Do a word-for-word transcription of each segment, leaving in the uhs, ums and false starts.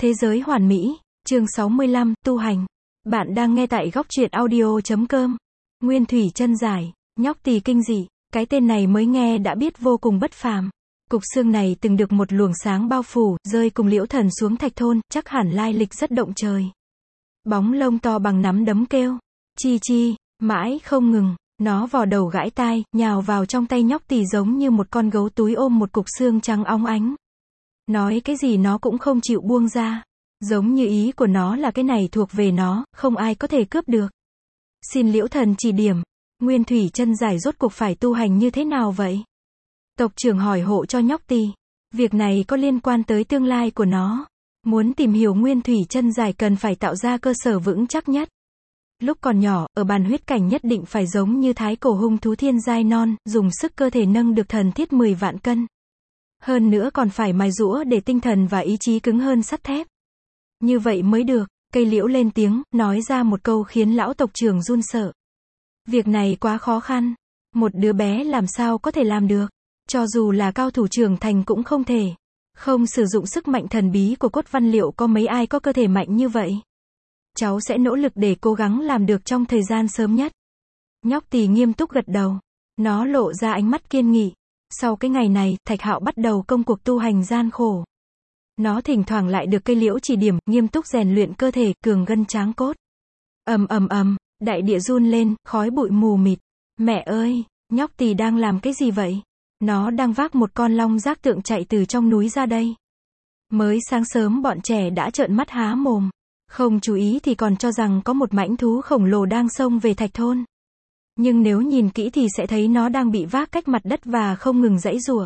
Thế giới hoàn mỹ, chương sáu mươi lăm, tu hành. Bạn đang nghe tại góc truyện audio chấm com. Nguyên thủy chân giải, nhóc tỳ kinh dị, cái tên này mới nghe đã biết vô cùng bất phàm. Cục xương này từng được một luồng sáng bao phủ, rơi cùng Liễu Thần xuống thạch thôn, chắc hẳn lai lịch rất động trời. Bóng lông to bằng nắm đấm kêu, chi chi, mãi không ngừng, nó vò đầu gãi tai, nhào vào trong tay nhóc tỳ giống như một con gấu túi ôm một cục xương trắng óng ánh. Nói cái gì nó cũng không chịu buông ra. Giống như ý của nó là cái này thuộc về nó, không ai có thể cướp được. Xin Liễu Thần chỉ điểm, Nguyên thủy chân giải rốt cuộc phải tu hành như thế nào vậy? Tộc trưởng hỏi hộ cho nhóc tỳ. Việc này có liên quan tới tương lai của nó. Muốn tìm hiểu Nguyên thủy chân giải cần phải tạo ra cơ sở vững chắc nhất. Lúc còn nhỏ, ở bàn huyết cảnh nhất định phải giống như thái cổ hung thú thiên giai non, dùng sức cơ thể nâng được thần thiết mười vạn cân. Hơn nữa còn phải mài giũa để tinh thần và ý chí cứng hơn sắt thép. Như vậy mới được. Cây liễu lên tiếng, nói ra một câu khiến lão tộc trưởng run sợ. Việc này quá khó khăn. Một đứa bé làm sao có thể làm được. Cho dù là cao thủ trưởng thành cũng không thể. Không sử dụng sức mạnh thần bí của cốt văn liệu có mấy ai có cơ thể mạnh như vậy. Cháu sẽ nỗ lực để cố gắng làm được trong thời gian sớm nhất. Nhóc tỳ nghiêm túc gật đầu. Nó lộ ra ánh mắt kiên nghị. Sau cái ngày này, Thạch Hạo bắt đầu công cuộc tu hành gian khổ. Nó thỉnh thoảng lại được cây liễu chỉ điểm, nghiêm túc rèn luyện cơ thể, cường gân tráng cốt. Ầm ầm ầm, đại địa run lên, khói bụi mù mịt. Mẹ ơi, nhóc tỳ đang làm cái gì vậy? Nó đang vác một con long giác tượng chạy từ trong núi ra đây. Mới sáng sớm bọn trẻ đã trợn mắt há mồm. Không chú ý thì còn cho rằng có một mãnh thú khổng lồ đang xông về thạch thôn. Nhưng nếu nhìn kỹ thì sẽ thấy nó đang bị vác cách mặt đất và không ngừng giãy giụa.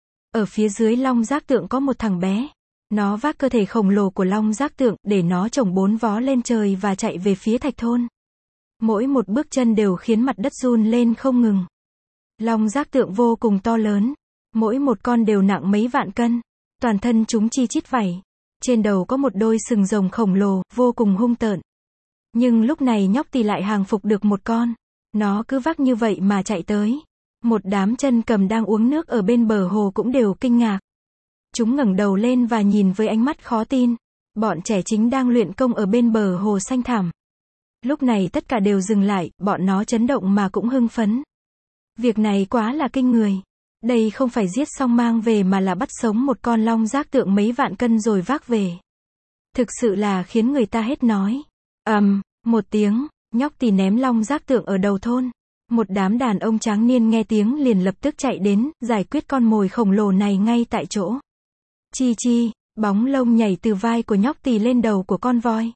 Ở phía dưới long giác tượng có một thằng bé. Nó vác cơ thể khổng lồ của long giác tượng, để nó chồng bốn vó lên trời và chạy về phía thạch thôn. Mỗi một bước chân đều khiến mặt đất run lên không ngừng. Long giác tượng vô cùng to lớn. Mỗi một con đều nặng mấy vạn cân. Toàn thân chúng chi chít vảy. Trên đầu có một đôi sừng rồng khổng lồ, vô cùng hung tợn. Nhưng lúc này nhóc tỳ lại hàng phục được một con. Nó cứ vác như vậy mà chạy tới. Một đám chân cầm đang uống nước ở bên bờ hồ cũng đều kinh ngạc. Chúng ngẩng đầu lên và nhìn với ánh mắt khó tin. Bọn trẻ chính đang luyện công ở bên bờ hồ xanh thẳm. Lúc này tất cả đều dừng lại, bọn nó chấn động mà cũng hưng phấn. Việc này quá là kinh người. Đây không phải giết xong mang về mà là bắt sống một con long giác tượng mấy vạn cân rồi vác về. Thực sự là khiến người ta hết nói. Ầm, um, một tiếng, nhóc tỳ ném long giác tượng ở đầu thôn. Một đám đàn ông tráng niên nghe tiếng liền lập tức chạy đến, giải quyết con mồi khổng lồ này ngay tại chỗ. Chi chi, bóng lông nhảy từ vai của nhóc tỳ lên đầu của con voi.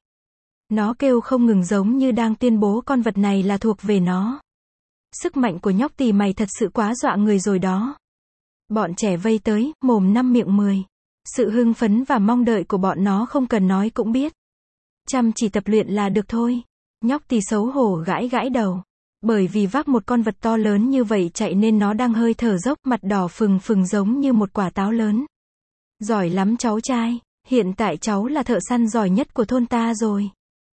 Nó kêu không ngừng giống như đang tuyên bố con vật này là thuộc về nó. Sức mạnh của nhóc tỳ mày thật sự quá dọa người rồi đó. Bọn trẻ vây tới, mồm năm miệng mười. Sự hưng phấn và mong đợi của bọn nó không cần nói cũng biết. Chăm chỉ tập luyện là được thôi. Nhóc tỳ xấu hổ gãi gãi đầu. Bởi vì vác một con vật to lớn như vậy chạy nên nó đang hơi thở dốc, mặt đỏ phừng phừng giống như một quả táo lớn. Giỏi lắm cháu trai, hiện tại cháu là thợ săn giỏi nhất của thôn ta rồi.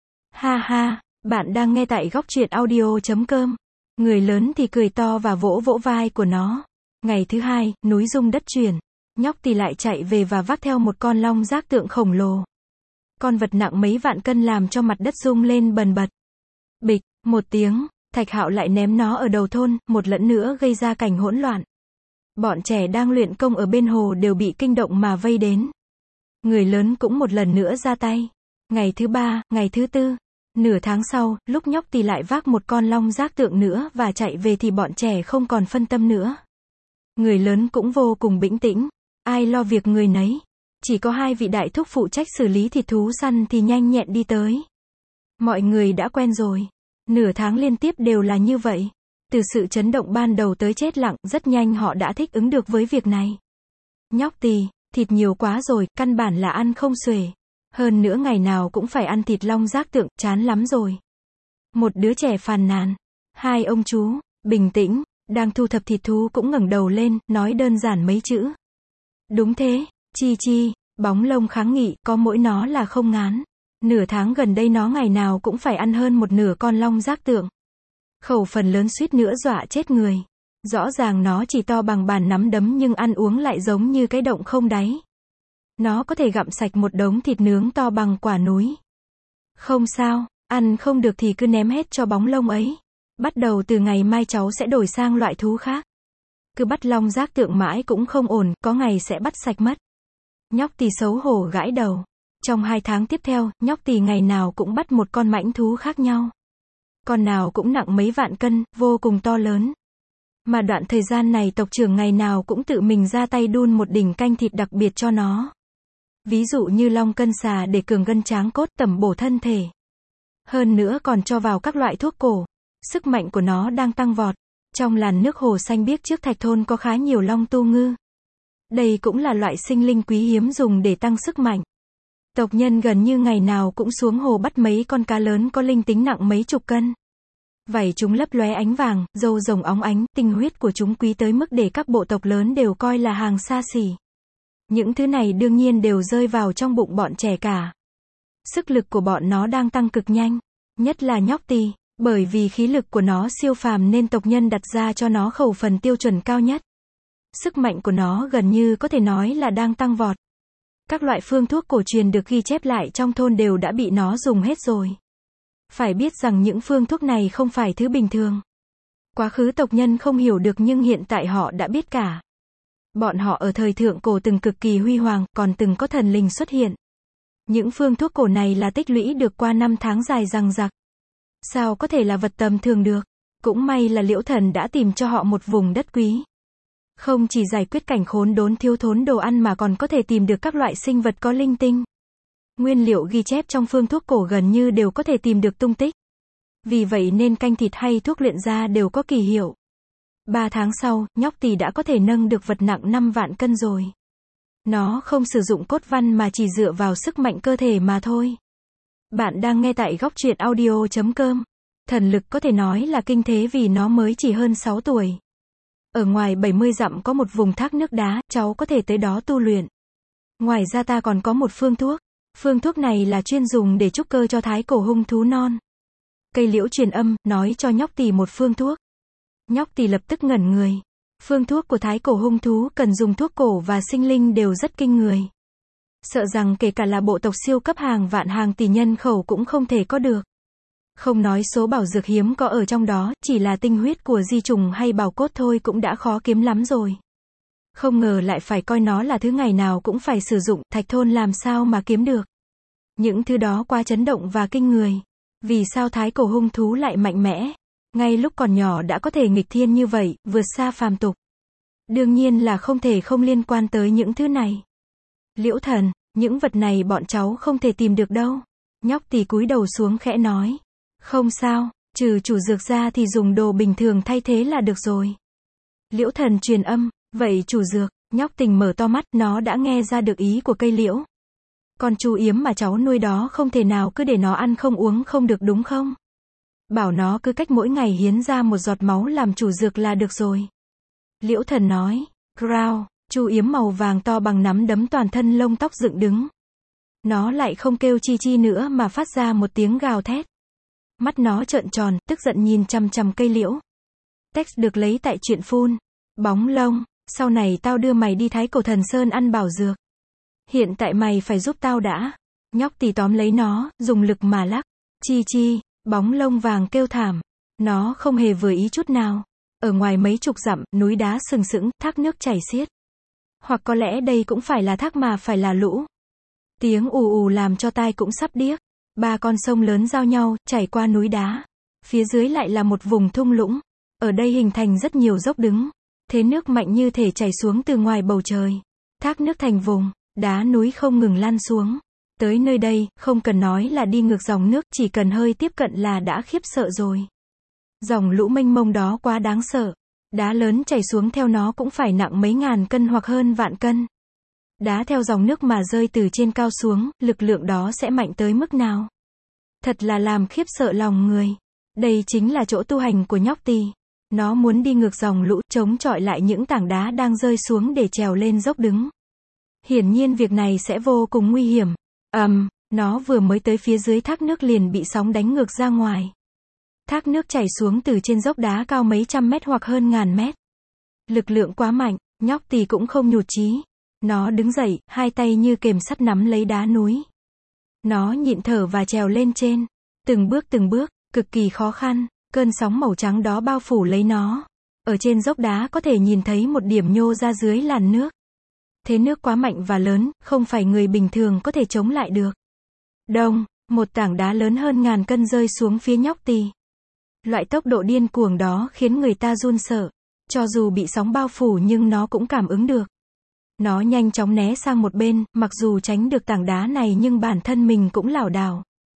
Ha ha, bạn đang nghe tại góc truyện audio chấm com. Người lớn thì cười to và vỗ vỗ vai của nó. Ngày thứ hai, núi rung đất chuyển. Nhóc tỳ lại chạy về và vác theo một con long giác tượng khổng lồ. Con vật nặng mấy vạn cân làm cho mặt đất rung lên bần bật. Bịch, một tiếng, Thạch Hạo lại ném nó ở đầu thôn, một lần nữa gây ra cảnh hỗn loạn. Bọn trẻ đang luyện công ở bên hồ đều bị kinh động mà vây đến. Người lớn cũng một lần nữa ra tay. Ngày thứ ba, ngày thứ tư, nửa tháng sau, lúc nhóc tỳ lại vác một con long giác tượng nữa và chạy về thì bọn trẻ không còn phân tâm nữa. Người lớn cũng vô cùng bình tĩnh. Ai lo việc người nấy. Chỉ có hai vị đại thúc phụ trách xử lý thịt thú săn thì nhanh nhẹn đi tới. Mọi người đã quen rồi. Nửa tháng liên tiếp đều là như vậy. Từ sự chấn động ban đầu tới chết lặng, rất nhanh họ đã thích ứng được với việc này. Nhóc tỳ, thịt nhiều quá rồi, căn bản là ăn không xuể. Hơn nữa ngày nào cũng phải ăn thịt long giác tượng, chán lắm rồi. Một đứa trẻ phàn nàn. Hai ông chú, bình tĩnh, đang thu thập thịt thú cũng ngẩng đầu lên, nói đơn giản mấy chữ. Đúng thế, chi chi, bóng lông kháng nghị, có mỗi nó là không ngán. Nửa tháng gần đây nó ngày nào cũng phải ăn hơn một nửa con long giác tượng. Khẩu phần lớn suýt nữa dọa chết người. Rõ ràng nó chỉ to bằng bàn nắm đấm nhưng ăn uống lại giống như cái động không đáy. Nó có thể gặm sạch một đống thịt nướng to bằng quả núi. Không sao, ăn không được thì cứ ném hết cho bóng lông ấy. Bắt đầu từ ngày mai cháu sẽ đổi sang loại thú khác. Cứ bắt long giác tượng mãi cũng không ổn, có ngày sẽ bắt sạch mất. Nhóc Tì xấu hổ gãi đầu. Trong hai tháng tiếp theo, nhóc Tì ngày nào cũng bắt một con mãnh thú khác nhau. Con nào cũng nặng mấy vạn cân, vô cùng to lớn. Mà đoạn thời gian này tộc trưởng ngày nào cũng tự mình ra tay đun một đỉnh canh thịt đặc biệt cho nó. Ví dụ như long cân xà để cường gân tráng cốt, tẩm bổ thân thể. Hơn nữa còn cho vào các loại thuốc cổ. Sức mạnh của nó đang tăng vọt. Trong làn nước hồ xanh biếc trước thạch thôn có khá nhiều long tu ngư. Đây cũng là loại sinh linh quý hiếm dùng để tăng sức mạnh. Tộc nhân gần như ngày nào cũng xuống hồ bắt mấy con cá lớn có linh tính nặng mấy chục cân. Vảy chúng lấp lóe ánh vàng, râu rồng óng ánh, tinh huyết của chúng quý tới mức để các bộ tộc lớn đều coi là hàng xa xỉ. Những thứ này đương nhiên đều rơi vào trong bụng bọn trẻ cả. Sức lực của bọn nó đang tăng cực nhanh, nhất là nhóc Tì, bởi vì khí lực của nó siêu phàm nên tộc nhân đặt ra cho nó khẩu phần tiêu chuẩn cao nhất. Sức mạnh của nó gần như có thể nói là đang tăng vọt. Các loại phương thuốc cổ truyền được ghi chép lại trong thôn đều đã bị nó dùng hết rồi. Phải biết rằng những phương thuốc này không phải thứ bình thường. Quá khứ tộc nhân không hiểu được nhưng hiện tại họ đã biết cả. Bọn họ ở thời thượng cổ từng cực kỳ huy hoàng, còn từng có thần linh xuất hiện. Những phương thuốc cổ này là tích lũy được qua năm tháng dài dằng dặc. Sao có thể là vật tầm thường được? Cũng may là Liễu Thần đã tìm cho họ một vùng đất quý. Không chỉ giải quyết cảnh khốn đốn thiếu thốn đồ ăn mà còn có thể tìm được các loại sinh vật có linh tinh. Nguyên liệu ghi chép trong phương thuốc cổ gần như đều có thể tìm được tung tích. Vì vậy nên canh thịt hay thuốc luyện ra đều có kỳ hiệu. Ba tháng sau, nhóc Tì đã có thể nâng được vật nặng năm vạn cân rồi. Nó không sử dụng cốt văn mà chỉ dựa vào sức mạnh cơ thể mà thôi. Bạn đang nghe tại góc truyện audio chấm com. Thần lực có thể nói là kinh thế vì nó mới chỉ hơn sáu tuổi. Ở ngoài bảy mươi dặm có một vùng thác nước đá, cháu có thể tới đó tu luyện. Ngoài ra ta còn có một phương thuốc. Phương thuốc này là chuyên dùng để trúc cơ cho thái cổ hung thú non. Cây liễu truyền âm, nói cho nhóc Tì một phương thuốc. Nhóc Tì lập tức ngẩn người. Phương thuốc của thái cổ hung thú cần dùng thuốc cổ và sinh linh đều rất kinh người. Sợ rằng kể cả là bộ tộc siêu cấp hàng vạn hàng tỷ nhân khẩu cũng không thể có được. Không nói số bảo dược hiếm có ở trong đó, chỉ là tinh huyết của di trùng hay bào cốt thôi cũng đã khó kiếm lắm rồi. Không ngờ lại phải coi nó là thứ ngày nào cũng phải sử dụng, thạch thôn làm sao mà kiếm được. Những thứ đó quá chấn động và kinh người. Vì sao thái cổ hung thú lại mạnh mẽ? Ngay lúc còn nhỏ đã có thể nghịch thiên như vậy, vượt xa phàm tục. Đương nhiên là không thể không liên quan tới những thứ này. Liễu Thần, những vật này bọn cháu không thể tìm được đâu. Nhóc Tì cúi đầu xuống khẽ nói. Không sao, trừ chủ dược ra thì dùng đồ bình thường thay thế là được rồi. Liễu Thần truyền âm, vậy chủ dược, nhóc Tình mở to mắt, nó đã nghe ra được ý của cây liễu. Con chú yếm mà cháu nuôi đó không thể nào cứ để nó ăn không uống không được đúng không? Bảo nó cứ cách mỗi ngày hiến ra một giọt máu làm chủ dược là được rồi. Liễu Thần nói, Crow, chú yếm màu vàng to bằng nắm đấm toàn thân lông tóc dựng đứng. Nó lại không kêu chi chi nữa mà phát ra một tiếng gào thét. Mắt nó trợn tròn, tức giận nhìn chằm chằm cây liễu. Text được lấy tại truyện phun. Bóng lông, sau này tao đưa mày đi Thái Cổ Thần Sơn ăn bảo dược. Hiện tại mày phải giúp tao đã. Nhóc Tì tóm lấy nó, dùng lực mà lắc. Chi chi, bóng lông vàng kêu thảm. Nó không hề vừa ý chút nào. Ở ngoài mấy chục dặm, núi đá sừng sững, thác nước chảy xiết. Hoặc có lẽ đây cũng phải là thác mà phải là lũ. Tiếng ù ù làm cho tai cũng sắp điếc. Ba con sông lớn giao nhau, chảy qua núi đá. Phía dưới lại là một vùng thung lũng. Ở đây hình thành rất nhiều dốc đứng. Thế nước mạnh như thể chảy xuống từ ngoài bầu trời. Thác nước thành vùng, đá núi không ngừng lăn xuống. Tới nơi đây, không cần nói là đi ngược dòng nước, chỉ cần hơi tiếp cận là đã khiếp sợ rồi. Dòng lũ mênh mông đó quá đáng sợ. Đá lớn chảy xuống theo nó cũng phải nặng mấy ngàn cân hoặc hơn vạn cân. Đá theo dòng nước mà rơi từ trên cao xuống, lực lượng đó sẽ mạnh tới mức nào? Thật là làm khiếp sợ lòng người. Đây chính là chỗ tu hành của nhóc Tì. Nó muốn đi ngược dòng lũ, chống chọi lại những tảng đá đang rơi xuống để trèo lên dốc đứng. Hiển nhiên việc này sẽ vô cùng nguy hiểm. Ầm, um, nó vừa mới tới phía dưới thác nước liền bị sóng đánh ngược ra ngoài. Thác nước chảy xuống từ trên dốc đá cao mấy trăm mét hoặc hơn ngàn mét. Lực lượng quá mạnh, nhóc Tì cũng không nhụt chí. Nó đứng dậy, hai tay như kềm sắt nắm lấy đá núi. Nó nhịn thở và trèo lên trên. Từng bước từng bước, cực kỳ khó khăn, cơn sóng màu trắng đó bao phủ lấy nó. Ở trên dốc đá có thể nhìn thấy một điểm nhô ra dưới làn nước. Thế nước quá mạnh và lớn, không phải người bình thường có thể chống lại được. Đông, một tảng đá lớn hơn ngàn cân rơi xuống phía nhóc tì. Loại tốc độ điên cuồng đó khiến người ta run sợ. Cho dù bị sóng bao phủ nhưng nó cũng cảm ứng được. Nó nhanh chóng né sang một bên, mặc dù tránh được tảng đá này nhưng bản thân mình cũng lảo đảo.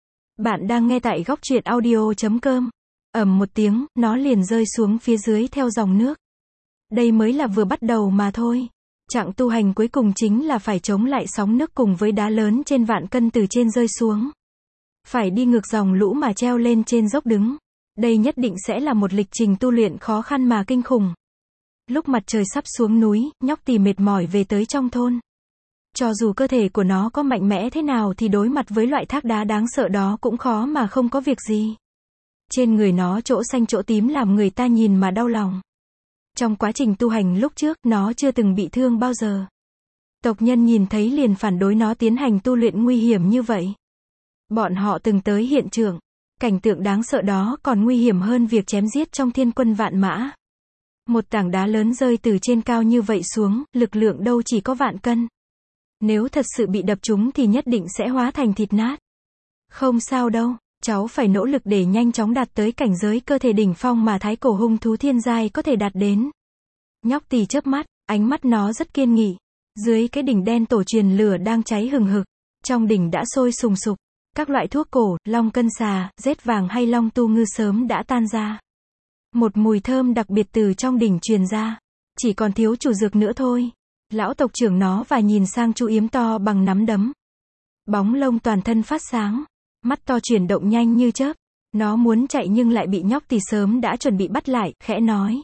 Bạn đang nghe tại góc truyện audio chấm com. Ầm một tiếng, nó liền rơi xuống phía dưới theo dòng nước. Đây mới là vừa bắt đầu mà thôi. Chặng tu hành cuối cùng chính là phải chống lại sóng nước cùng với đá lớn trên vạn cân từ trên rơi xuống. Phải đi ngược dòng lũ mà treo lên trên dốc đứng. Đây nhất định sẽ là một lịch trình tu luyện khó khăn mà kinh khủng. Lúc mặt trời sắp xuống núi, nhóc tì mệt mỏi về tới trong thôn. Cho dù cơ thể của nó có mạnh mẽ thế nào thì đối mặt với loại thác đá đáng sợ đó cũng khó mà không có việc gì. Trên người nó chỗ xanh chỗ tím làm người ta nhìn mà đau lòng. Trong quá trình tu hành lúc trước, nó chưa từng bị thương bao giờ. Tộc nhân nhìn thấy liền phản đối nó tiến hành tu luyện nguy hiểm như vậy. Bọn họ từng tới hiện trường. Cảnh tượng đáng sợ đó còn nguy hiểm hơn việc chém giết trong thiên quân vạn mã. Một tảng đá lớn rơi từ trên cao như vậy xuống, lực lượng đâu chỉ có vạn cân. Nếu thật sự bị đập trúng thì nhất định sẽ hóa thành thịt nát. Không sao đâu, cháu phải nỗ lực để nhanh chóng đạt tới cảnh giới cơ thể đỉnh phong mà thái cổ hung thú thiên giai có thể đạt đến. Nhóc tì chớp mắt, ánh mắt nó rất kiên nghị. Dưới cái đỉnh đen tổ truyền lửa đang cháy hừng hực. Trong đỉnh đã sôi sùng sục. Các loại thuốc cổ, long cân xà, rết vàng hay long tu ngư sớm đã tan ra. Một mùi thơm đặc biệt từ trong đỉnh truyền ra. Chỉ còn thiếu chủ dược nữa thôi. Lão tộc trưởng nó và nhìn sang chú yếm to bằng nắm đấm. Bóng lông toàn thân phát sáng. Mắt to chuyển động nhanh như chớp. Nó muốn chạy nhưng lại bị nhóc tì sớm đã chuẩn bị bắt lại, khẽ nói.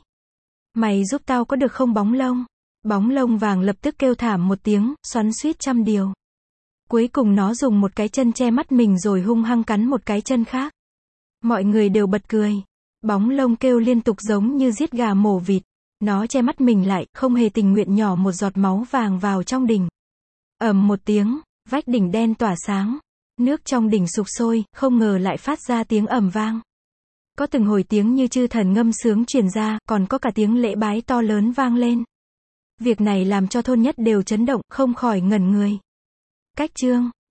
Mày giúp tao có được không bóng lông? Bóng lông vàng lập tức kêu thảm một tiếng, xoắn xuýt trăm điều. Cuối cùng nó dùng một cái chân che mắt mình rồi hung hăng cắn một cái chân khác. Mọi người đều bật cười. Bóng lông kêu liên tục giống như giết gà mổ vịt. Nó che mắt mình lại, không hề tình nguyện nhỏ một giọt máu vàng vào trong đỉnh. Ầm một tiếng, vách đỉnh đen tỏa sáng. Nước trong đỉnh sục sôi, không ngờ lại phát ra tiếng ầm vang. Có từng hồi tiếng như chư thần ngâm sướng truyền ra, còn có cả tiếng lễ bái to lớn vang lên. Việc này làm cho thôn nhất đều chấn động, không khỏi ngẩn người. Cách chương